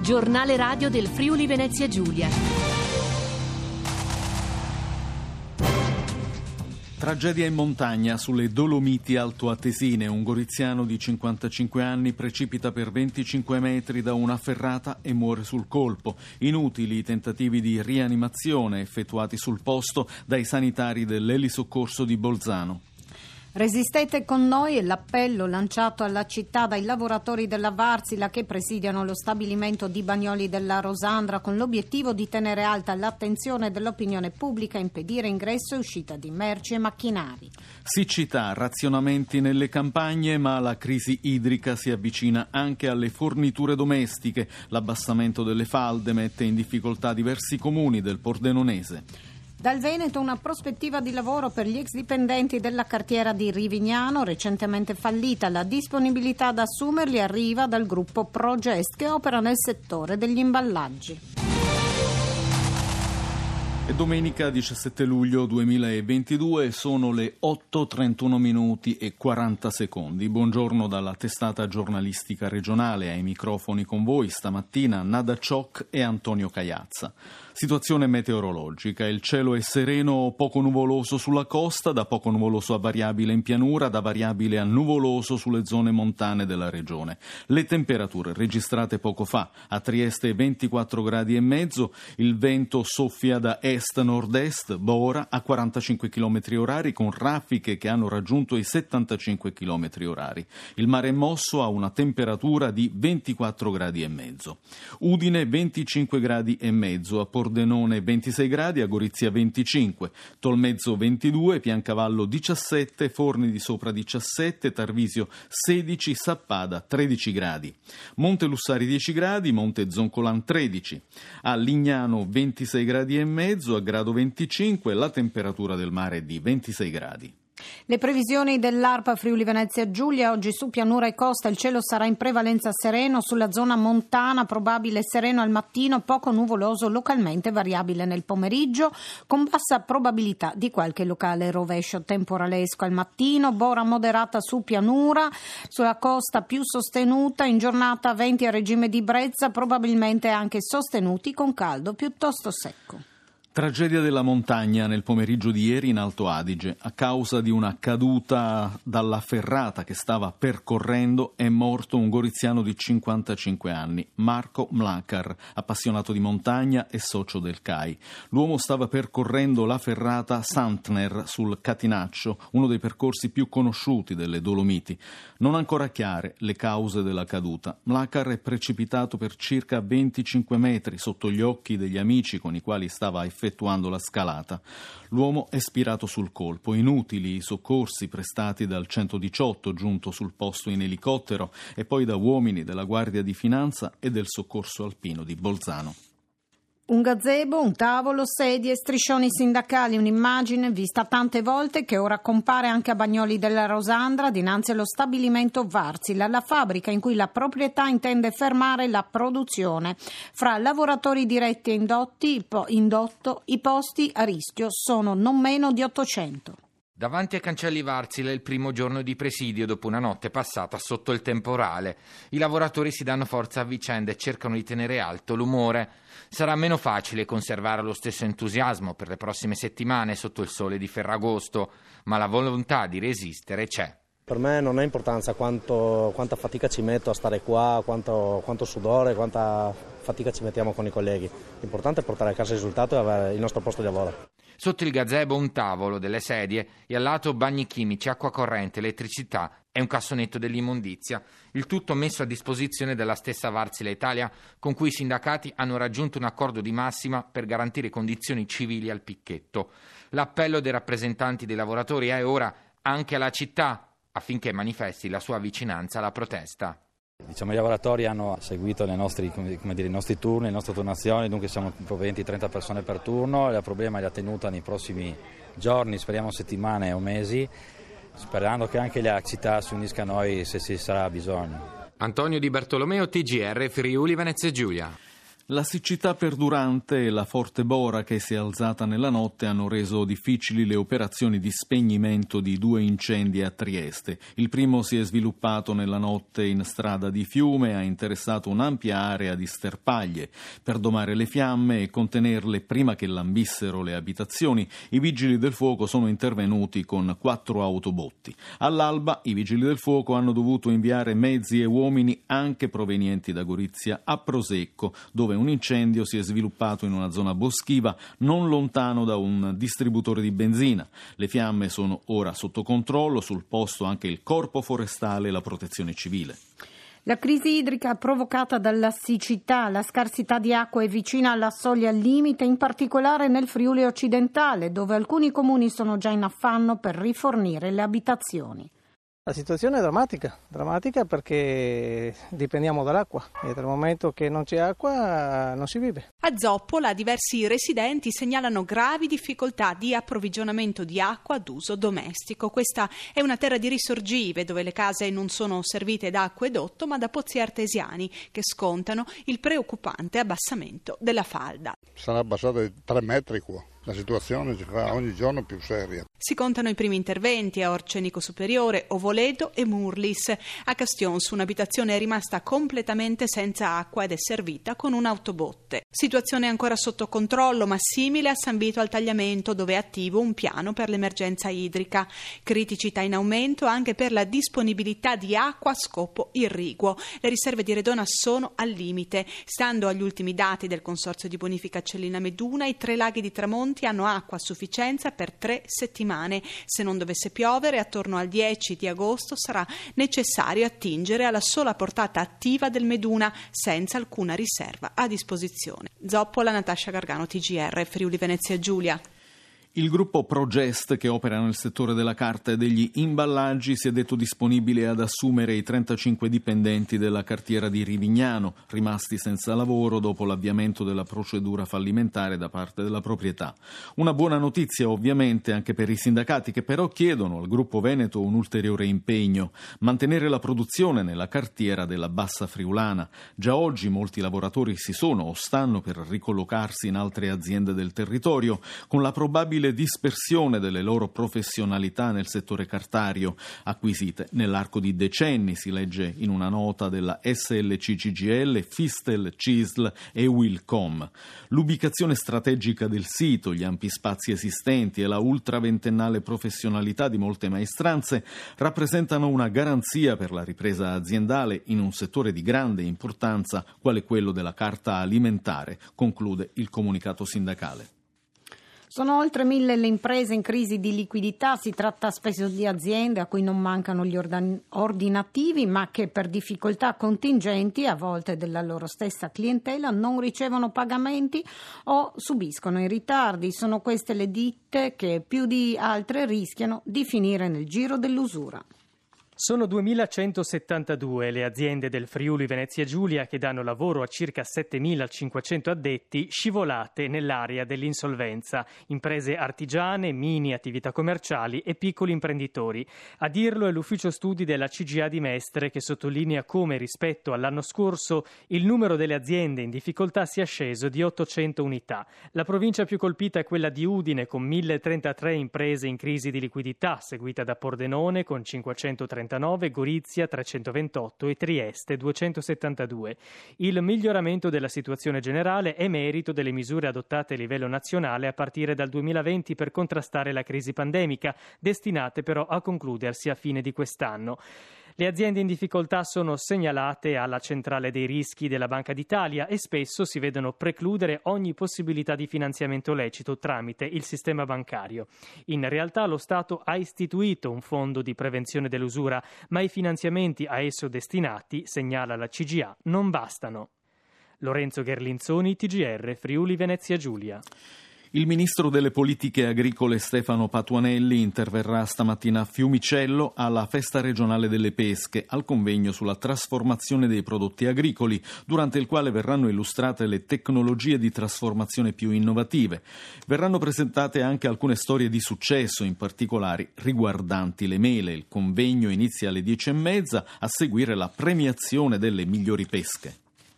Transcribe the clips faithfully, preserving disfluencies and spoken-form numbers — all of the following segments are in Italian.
Giornale radio del Friuli Venezia Giulia. Tragedia in montagna sulle Dolomiti altoatesine. Un goriziano di cinquantacinque anni precipita per venticinque metri da una ferrata e muore sul colpo. Inutili i tentativi di rianimazione effettuati sul posto dai sanitari dell'elisoccorso di Bolzano. Resistete con noi è l'appello lanciato alla città dai lavoratori della Varsila che presidiano lo stabilimento di Bagnoli della Rosandra con l'obiettivo di tenere alta l'attenzione dell'opinione pubblica e impedire ingresso e uscita di merci e macchinari. Siccità, razionamenti nelle campagne, ma la crisi idrica si avvicina anche alle forniture domestiche. L'abbassamento delle falde mette in difficoltà diversi comuni del Pordenonese. Dal Veneto una prospettiva di lavoro per gli ex dipendenti della cartiera di Rivignano, recentemente fallita. La disponibilità ad assumerli arriva dal gruppo Progest che opera nel settore degli imballaggi. È domenica diciassette luglio duemilaventidue, sono le otto e trentuno minuti e quaranta secondi. Buongiorno dalla testata giornalistica regionale, ai microfoni con voi stamattina Nada Ciocc e Antonio Cagliazza. Situazione meteorologica, il cielo è sereno o poco nuvoloso sulla costa, da poco nuvoloso a variabile in pianura, da variabile a nuvoloso sulle zone montane della regione. Le temperature registrate poco fa, a Trieste ventiquattro gradi e mezzo, il vento soffia da est-nord-est, Bora a quarantacinque chilometri orari con raffiche che hanno raggiunto i settantacinque chilometri orari. Il mare è mosso a una temperatura di ventiquattro gradi e mezzo. Udine venticinque gradi e mezzo, a Pordenone ventisei gradi, a Gorizia venticinque, Tolmezzo ventidue, Piancavallo diciassette, Forni di Sopra diciassette, Tarvisio sedici, Sappada tredici gradi, Monte Lussari dieci gradi, Monte Zoncolan tredici, a Lignano ventisei gradi e mezzo, a Grado venticinque, la temperatura del mare è di ventisei gradi. Le previsioni dell'ARPA Friuli Venezia Giulia: oggi su pianura e costa il cielo sarà in prevalenza sereno, sulla zona montana probabile sereno al mattino, poco nuvoloso, localmente variabile nel pomeriggio, con bassa probabilità di qualche locale rovescio temporalesco al mattino. Bora moderata su pianura, sulla costa più sostenuta, in giornata venti a regime di brezza, probabilmente anche sostenuti con caldo piuttosto secco. Tragedia della montagna nel pomeriggio di ieri in Alto Adige. A causa di una caduta dalla ferrata che stava percorrendo è morto un goriziano di cinquantacinque anni, Marco Mlakar, appassionato di montagna e socio del C A I. L'uomo stava percorrendo la ferrata Santner sul Catinaccio, uno dei percorsi più conosciuti delle Dolomiti. Non ancora chiare le cause della caduta. Mlakar è precipitato per circa venticinque metri sotto gli occhi degli amici con i quali stava effettuando effettuando la scalata. L'uomo è spirato sul colpo. Inutili i soccorsi prestati dal centodiciotto, giunto sul posto in elicottero, e poi da uomini della Guardia di Finanza e del Soccorso Alpino di Bolzano. Un gazebo, un tavolo, sedie, striscioni sindacali, un'immagine vista tante volte che ora compare anche a Bagnoli della Rosandra dinanzi allo stabilimento Varsila, la fabbrica in cui la proprietà intende fermare la produzione. Fra lavoratori diretti e indotti, indotto, i posti a rischio sono non meno di ottocento. Davanti ai cancelli Varsila è il primo giorno di presidio dopo una notte passata sotto il temporale. I lavoratori si danno forza a vicenda e cercano di tenere alto l'umore. Sarà meno facile conservare lo stesso entusiasmo per le prossime settimane sotto il sole di Ferragosto, ma la volontà di resistere c'è. Per me non ha importanza quanto, quanta fatica ci metto a stare qua, quanto, quanto sudore, quanta fatica ci mettiamo con i colleghi. L'importante è portare a casa il risultato e avere il nostro posto di lavoro. Sotto il gazebo un tavolo, delle sedie e al lato bagni chimici, acqua corrente, elettricità e un cassonetto dell'immondizia. Il tutto messo a disposizione della stessa Varsila Italia, con cui i sindacati hanno raggiunto un accordo di massima per garantire condizioni civili al picchetto. L'appello dei rappresentanti dei lavoratori è ora anche alla città, affinché manifesti la sua vicinanza alla protesta. Diciamo, i lavoratori hanno seguito le nostri, come dire, i nostri turni, le nostre turnazioni, dunque siamo venti trenta persone per turno. Il problema è la tenuta nei prossimi giorni, speriamo settimane o mesi, sperando che anche la città si unisca a noi se ci sarà bisogno. Antonio Di Bartolomeo, T G R Friuli Venezia Giulia. La siccità perdurante e la forte bora che si è alzata nella notte hanno reso difficili le operazioni di spegnimento di due incendi a Trieste. Il primo si è sviluppato nella notte in strada di Fiume e ha interessato un'ampia area di sterpaglie. Per domare le fiamme e contenerle prima che lambissero le abitazioni, i vigili del fuoco sono intervenuti con quattro autobotti. All'alba i vigili del fuoco hanno dovuto inviare mezzi e uomini anche provenienti da Gorizia a Prosecco, dove un incendio si è sviluppato in una zona boschiva non lontano da un distributore di benzina. Le fiamme sono ora sotto controllo, sul posto anche il Corpo Forestale e la Protezione Civile. La crisi idrica provocata dalla siccità, la scarsità di acqua è vicina alla soglia al limite, in particolare nel Friuli occidentale, dove alcuni comuni sono già in affanno per rifornire le abitazioni. La situazione è drammatica, drammatica perché dipendiamo dall'acqua e dal momento che non c'è acqua non si vive. A Zoppola diversi residenti segnalano gravi difficoltà di approvvigionamento di acqua d'uso domestico. Questa è una terra di risorgive dove le case non sono servite da acquedotto ma da pozzi artesiani che scontano il preoccupante abbassamento della falda. Sarà abbassata di tre metri qua. La situazione si fa ogni giorno più seria. Si contano i primi interventi a Orcenico Superiore, Ovoledo e Murlis. A Castions un'abitazione è rimasta completamente senza acqua ed è servita con un autobotte. Situazione ancora sotto controllo, ma simile a San Vito al Tagliamento, dove è attivo un piano per l'emergenza idrica. Criticità in aumento anche per la disponibilità di acqua a scopo irriguo. Le riserve di Redona sono al limite. Stando agli ultimi dati del Consorzio di Bonifica Cellina Meduna, i tre laghi di Tramonti hanno acqua a sufficienza per tre settimane. Se non dovesse piovere, attorno al dieci di agosto sarà necessario attingere alla sola portata attiva del Meduna, senza alcuna riserva a disposizione. Zoppola, Natascia Gargano, T G R, Friuli Venezia Giulia. Il gruppo Progest, che opera nel settore della carta e degli imballaggi, si è detto disponibile ad assumere i trentacinque dipendenti della cartiera di Rivignano, rimasti senza lavoro dopo l'avviamento della procedura fallimentare da parte della proprietà. Una buona notizia ovviamente anche per i sindacati, che però chiedono al gruppo Veneto un ulteriore impegno: mantenere la produzione nella cartiera della Bassa Friulana. Già oggi molti lavoratori si sono o stanno per ricollocarsi in altre aziende del territorio, con la probabile dispersione delle loro professionalità nel settore cartario, acquisite nell'arco di decenni, si legge in una nota della S L C C G L, Fistel, C I S L e Wilcom. L'ubicazione strategica del sito, gli ampi spazi esistenti e la ultraventennale professionalità di molte maestranze rappresentano una garanzia per la ripresa aziendale in un settore di grande importanza quale quello della carta alimentare, conclude il comunicato sindacale. Sono oltre mille le imprese in crisi di liquidità. Si tratta spesso di aziende a cui non mancano gli ordinativi, ma che per difficoltà contingenti, a volte della loro stessa clientela, non ricevono pagamenti o subiscono i ritardi. Sono queste le ditte che più di altre rischiano di finire nel giro dell'usura. Sono duemilacentosettantadue le aziende del Friuli Venezia Giulia che danno lavoro a circa settemilacinquecento addetti scivolate nell'area dell'insolvenza, imprese artigiane, mini attività commerciali e piccoli imprenditori. A dirlo è l'ufficio studi della C G A di Mestre, che sottolinea come rispetto all'anno scorso il numero delle aziende in difficoltà sia sceso di ottocento unità. La provincia più colpita è quella di Udine, con mille trentatré imprese in crisi di liquidità, seguita da Pordenone con cinquecentotrentanove, Gorizia trecentoventotto e Trieste duecentosettantadue. Il miglioramento della situazione generale è merito delle misure adottate a livello nazionale a partire dal duemilaventi per contrastare la crisi pandemica, destinate però a concludersi a fine di quest'anno. Le aziende in difficoltà sono segnalate alla centrale dei rischi della Banca d'Italia e spesso si vedono precludere ogni possibilità di finanziamento lecito tramite il sistema bancario. In realtà lo Stato ha istituito un fondo di prevenzione dell'usura, ma i finanziamenti a esso destinati, segnala la C G A, non bastano. Lorenzo Gherlinzoni, T G R, Friuli Venezia Giulia. Il ministro delle politiche agricole Stefano Patuanelli interverrà stamattina a Fiumicello alla festa regionale delle pesche, al convegno sulla trasformazione dei prodotti agricoli, durante il quale verranno illustrate le tecnologie di trasformazione più innovative. Verranno presentate anche alcune storie di successo, in particolare riguardanti le mele. Il convegno inizia alle dieci e mezza, a seguire la premiazione delle migliori pesche.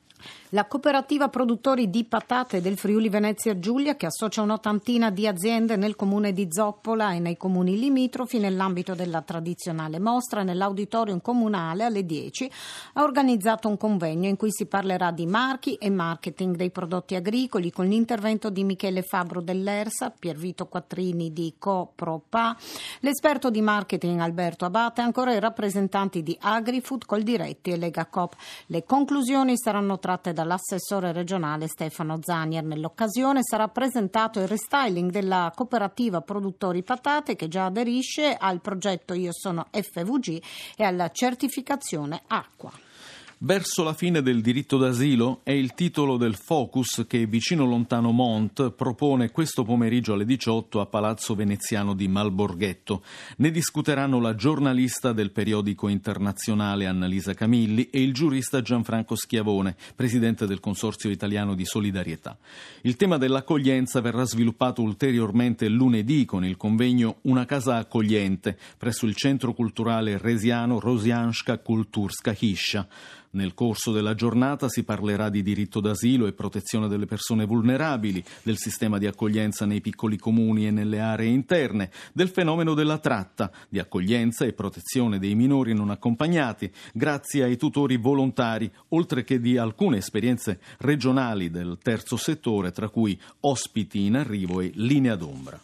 La cooperativa produttori di patate del Friuli Venezia Giulia, che associa un'ottantina di aziende nel comune di Zoppola e nei comuni limitrofi nell'ambito della tradizionale mostra nell'auditorium comunale alle dieci, ha organizzato un convegno in cui si parlerà di marchi e marketing dei prodotti agricoli con l'intervento di Michele Fabbro dell'Ersa, Piervito Quattrini di Copropa, l'esperto di marketing Alberto Abate e ancora i rappresentanti di AgriFood, Coldiretti e Legacoop. Le conclusioni saranno tratte dall'assessore regionale Stefano Zanier. Nell'occasione sarà presentato il restyling della cooperativa produttori patate che già aderisce al progetto Io sono F V G e alla certificazione acqua. Verso la fine del diritto d'asilo è il titolo del focus che Vicino Lontano Mont propone questo pomeriggio alle diciotto a Palazzo Veneziano di Malborghetto. Ne discuteranno la giornalista del periodico internazionale Annalisa Camilli e il giurista Gianfranco Schiavone, presidente del Consorzio Italiano di Solidarietà. Il tema dell'accoglienza verrà sviluppato ulteriormente lunedì con il convegno Una casa accogliente presso il Centro Culturale Resiano Rosianska Kulturska Hiscia. Nel corso della giornata si parlerà di diritto d'asilo e protezione delle persone vulnerabili, del sistema di accoglienza nei piccoli comuni e nelle aree interne, del fenomeno della tratta, di accoglienza e protezione dei minori non accompagnati, grazie ai tutori volontari, oltre che di alcune esperienze regionali del terzo settore, tra cui ospiti in arrivo e linea d'ombra.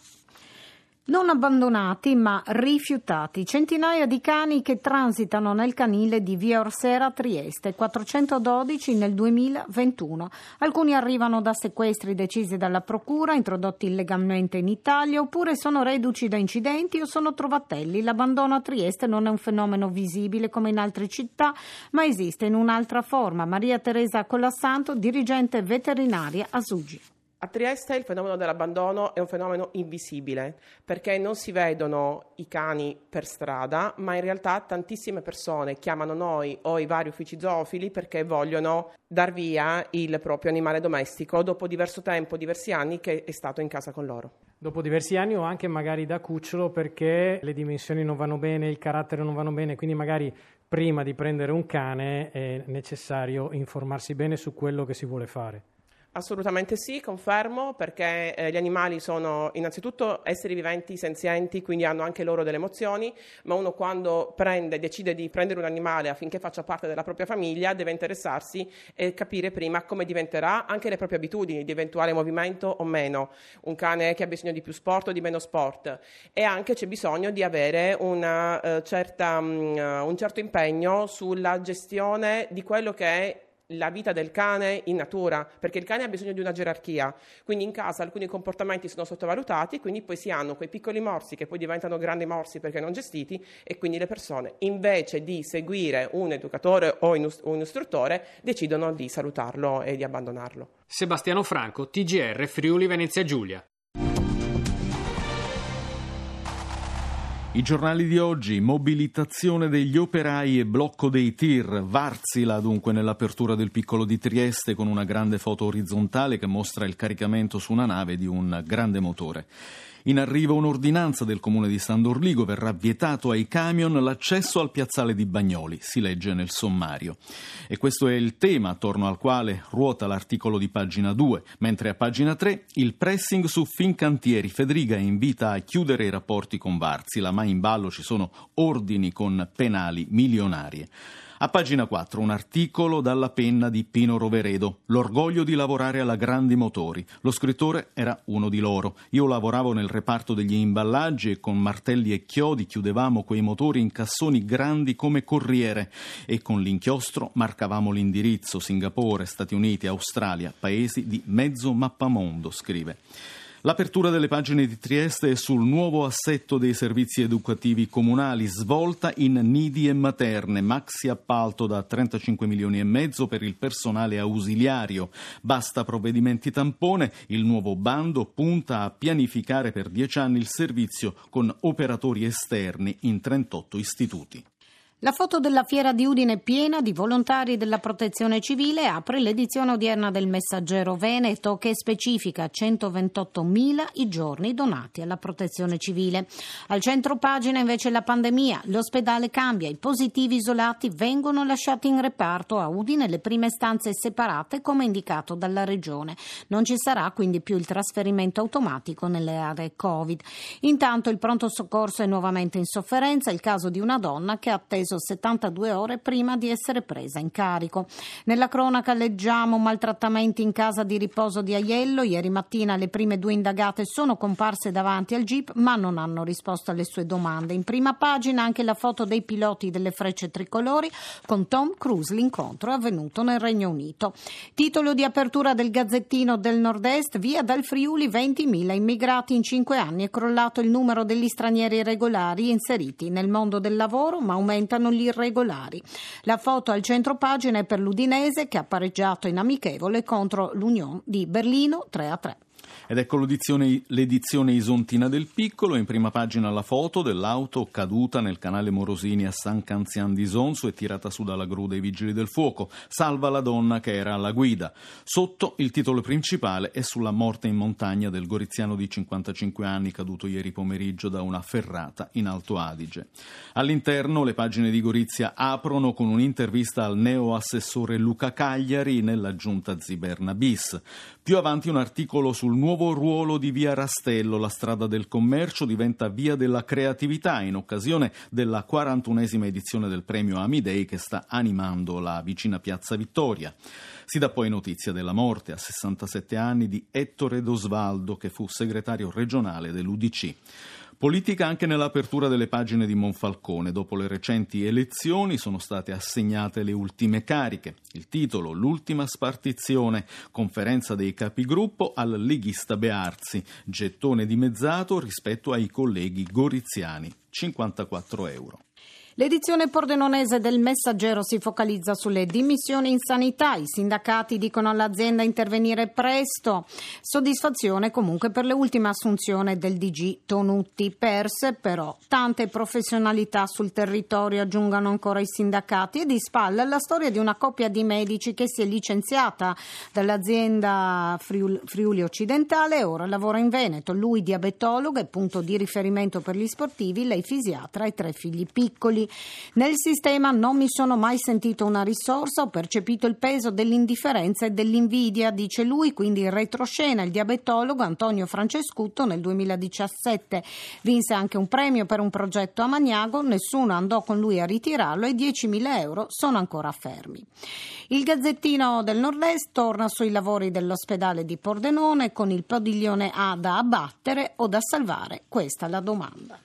Non abbandonati ma rifiutati, centinaia di cani che transitano nel canile di Via Orsera a Trieste, quattrocentododici nel duemilaventuno. Alcuni arrivano da sequestri decisi dalla procura, introdotti illegalmente in Italia, oppure sono reduci da incidenti o sono trovatelli. L'abbandono a Trieste non è un fenomeno visibile come in altre città, ma esiste in un'altra forma. Maria Teresa Collassanto, dirigente veterinaria a Sugi. A Trieste il fenomeno dell'abbandono è un fenomeno invisibile perché non si vedono i cani per strada, ma in realtà tantissime persone chiamano noi o i vari uffici zoofili perché vogliono dar via il proprio animale domestico dopo diverso tempo, diversi anni che è stato in casa con loro. Dopo diversi anni o anche magari da cucciolo perché le dimensioni non vanno bene, il carattere non vanno bene, quindi magari prima di prendere un cane è necessario informarsi bene su quello che si vuole fare. Assolutamente sì, confermo, perché eh, gli animali sono innanzitutto esseri viventi, senzienti, quindi hanno anche loro delle emozioni, ma uno quando prende, decide di prendere un animale affinché faccia parte della propria famiglia deve interessarsi e capire prima come diventerà, anche le proprie abitudini, di eventuale movimento o meno. Un cane che ha bisogno di più sport o di meno sport, e anche c'è bisogno di avere una, uh, certa, um, un certo impegno sulla gestione di quello che è la vita del cane in natura, perché il cane ha bisogno di una gerarchia, quindi in casa alcuni comportamenti sono sottovalutati, quindi poi si hanno quei piccoli morsi che poi diventano grandi morsi perché non gestiti, e quindi le persone invece di seguire un educatore o un istruttore decidono di salutarlo e di abbandonarlo. Sebastiano Franco, T G R Friuli Venezia Giulia. I giornali di oggi: mobilitazione degli operai e blocco dei tir. Varsila dunque nell'apertura del piccolo di Trieste con una grande foto orizzontale che mostra il caricamento su una nave di un grande motore. In arrivo un'ordinanza del comune di San Dorligo, verrà vietato ai camion l'accesso al piazzale di Bagnoli, si legge nel sommario. E questo è il tema attorno al quale ruota l'articolo di pagina due, mentre a pagina tre il pressing su Fincantieri. Federica invita a chiudere i rapporti con Varsila, ma in ballo ci sono ordini con penali milionarie. A pagina quattro un articolo dalla penna di Pino Roveredo, l'orgoglio di lavorare alla Grandi Motori. Lo scrittore era uno di loro. Io lavoravo nel reparto degli imballaggi e con martelli e chiodi chiudevamo quei motori in cassoni grandi come corriere e con l'inchiostro marcavamo l'indirizzo: Singapore, Stati Uniti, Australia, paesi di mezzo mappamondo, scrive. L'apertura delle pagine di Trieste è sul nuovo assetto dei servizi educativi comunali, svolta in nidi e materne, maxi appalto da trentacinque milioni e mezzo per il personale ausiliario. Basta provvedimenti tampone, il nuovo bando punta a pianificare per dieci anni il servizio con operatori esterni in trentotto istituti. La foto della fiera di Udine piena di volontari della Protezione Civile apre l'edizione odierna del Messaggero Veneto, che specifica centoventottomila i giorni donati alla Protezione Civile. Al centro pagina invece la pandemia, l'ospedale cambia, i positivi isolati vengono lasciati in reparto, a Udine le prime stanze separate come indicato dalla Regione. Non ci sarà quindi più il trasferimento automatico nelle aree Covid. Intanto il pronto soccorso è nuovamente in sofferenza, il caso di una donna che ha atteso settantadue ore prima di essere presa in carico. Nella cronaca leggiamo maltrattamenti in casa di riposo di Aiello. Ieri mattina le prime due indagate sono comparse davanti al G I P ma non hanno risposto alle sue domande. In prima pagina anche la foto dei piloti delle Frecce Tricolori con Tom Cruise. L'incontro è avvenuto nel Regno Unito. Titolo di apertura del Gazzettino del Nord-Est: via dal Friuli ventimila immigrati in cinque anni. È crollato il numero degli stranieri regolari inseriti nel mondo del lavoro, ma aumentano gli irregolari. La foto al centro pagina è per l'Udinese, che ha pareggiato in amichevole contro l'Union di Berlino tre a tre. Ed ecco l'edizione, l'edizione isontina del Piccolo. In prima pagina la foto dell'auto caduta nel canale Morosini a San Canzian di Sonzo e tirata su dalla gru dei Vigili del Fuoco. Salva la donna che era alla guida. Sotto il titolo principale è sulla morte in montagna del goriziano di cinquantacinque anni caduto ieri pomeriggio da una ferrata in Alto Adige. All'interno le pagine di Gorizia aprono con un'intervista al neo-assessore Luca Cagliari nella giunta Ziberna bis. Più avanti un articolo sul nuovo ruolo di via Rastello. La strada del commercio diventa via della creatività in occasione della quarantunesima edizione del premio Amidei che sta animando la vicina Piazza Vittoria. Si dà poi notizia della morte a sessantasette anni di Ettore Dosvaldo, che fu segretario regionale dell'U D C. Politica anche nell'apertura delle pagine di Monfalcone. Dopo le recenti elezioni sono state assegnate le ultime cariche. Il titolo: l'ultima spartizione, conferenza dei capigruppo al leghista Bearzi, gettone dimezzato rispetto ai colleghi goriziani, cinquantaquattro euro. L'edizione pordenonese del Messaggero si focalizza sulle dimissioni in sanità. I sindacati dicono all'azienda intervenire presto. Soddisfazione comunque per le ultime assunzioni del D G Tonutti. Perse però tante professionalità sul territorio, aggiungono ancora i sindacati, e di spalla la storia di una coppia di medici che si è licenziata dall'azienda Friuli, Friuli Occidentale e ora lavora in Veneto. Lui diabetologo e punto di riferimento per gli sportivi, lei fisiatra e tre figli piccoli. Nel sistema non mi sono mai sentito una risorsa, ho percepito il peso dell'indifferenza e dell'invidia, dice lui. Quindi in retroscena il diabetologo Antonio Francescutto nel duemiladiciassette vinse anche un premio per un progetto a Magnago, nessuno andò con lui a ritirarlo e diecimila euro sono ancora fermi. Il Gazzettino del Nord-Est torna sui lavori dell'ospedale di Pordenone con il padiglione A da abbattere o da salvare, questa è la domanda.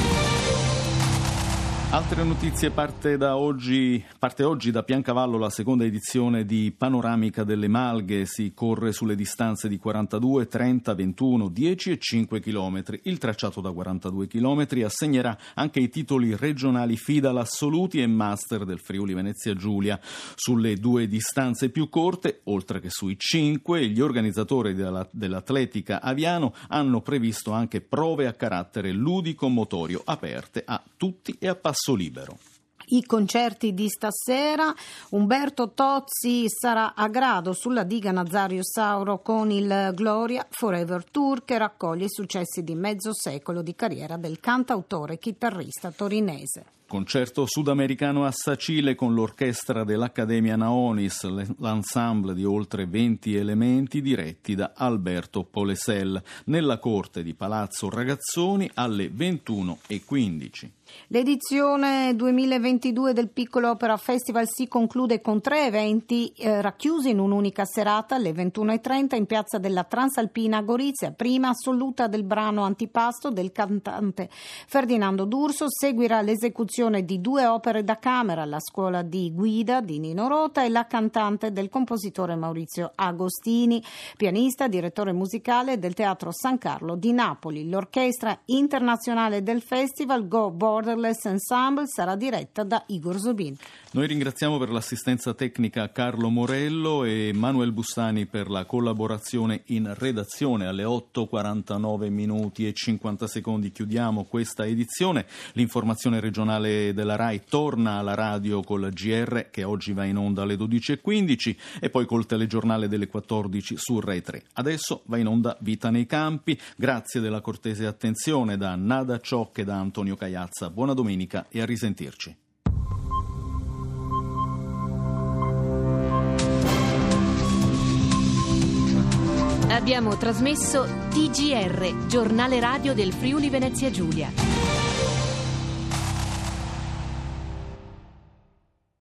Altre notizie. Parte da oggi, parte oggi da Piancavallo la seconda edizione di Panoramica delle Malghe. Si corre sulle distanze di quarantadue, trenta, ventuno, dieci e cinque chilometri. Il tracciato da quarantadue chilometri assegnerà anche i titoli regionali FIDAL assoluti e master del Friuli Venezia Giulia. Sulle due distanze più corte, oltre che sui cinque, gli organizzatori della, dell'atletica Aviano hanno previsto anche prove a carattere ludico-motorio aperte a tutti e a passo libero. I concerti di stasera: Umberto Tozzi sarà a Grado sulla diga Nazario Sauro con il Gloria Forever Tour, che raccoglie i successi di mezzo secolo di carriera del cantautore e chitarrista torinese. Concerto sudamericano a Sacile con l'orchestra dell'Accademia Naonis, l'ensemble di oltre venti elementi diretti da Alberto Polesel, nella corte di Palazzo Ragazzoni alle ventuno e quindici. L'edizione duemilaventidue del Piccolo Opera Festival si conclude con tre eventi eh, racchiusi in un'unica serata alle ventuno e trenta in piazza della Transalpina a Gorizia. Prima assoluta del brano Antipasto del cantante Ferdinando D'Urso, seguirà l'esecuzione di due opere da camera, La scuola di guida di Nino Rota e La cantante del compositore Maurizio Agostini, pianista, direttore musicale del Teatro San Carlo di Napoli. L'orchestra internazionale del festival Go Borderless Ensemble sarà diretta da Igor Zubin. Noi ringraziamo per l'assistenza tecnica Carlo Morello e Manuel Bussani per la collaborazione in redazione. Alle otto e quarantanove minuti e cinquanta secondi chiudiamo questa edizione. L'informazione regionale giornale della RAI torna alla radio con la G R, che oggi va in onda alle dodici e quindici, e poi col telegiornale delle quattordici su Rai tre. Adesso va in onda Vita nei campi. Grazie della cortese attenzione da Nada Ciocca e da Antonio Cagliazza. Buona domenica e a risentirci. Abbiamo trasmesso T G R, giornale radio del Friuli Venezia Giulia.